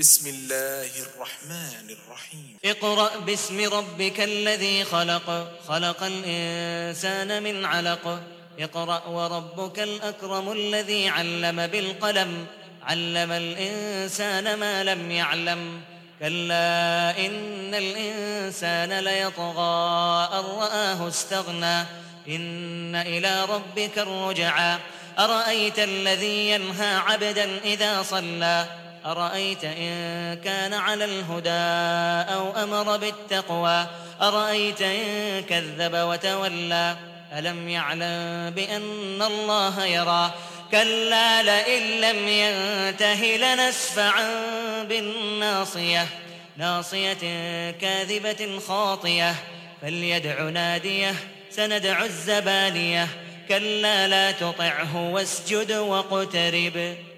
بسم الله الرحمن الرحيم اقرأ باسم ربك الذي خلق خلق الإنسان من علق اقرأ وربك الأكرم الذي علم بالقلم علم الإنسان ما لم يعلم كلا إن الإنسان ليطغى أن رآه استغنى إن إلى ربك الرجعى أرأيت الذي ينهى عبدا إذا صلى أرأيت إن كان على الهدى أو أمر بالتقوى أرأيت إن كذب وتولى ألم يعلم بأن الله يرى كلا لئن لم ينته لنسفعا بالناصية ناصية كاذبة خاطية فليدع ناديه سندع الزبانية كلا لا تطعه واسجد واقترب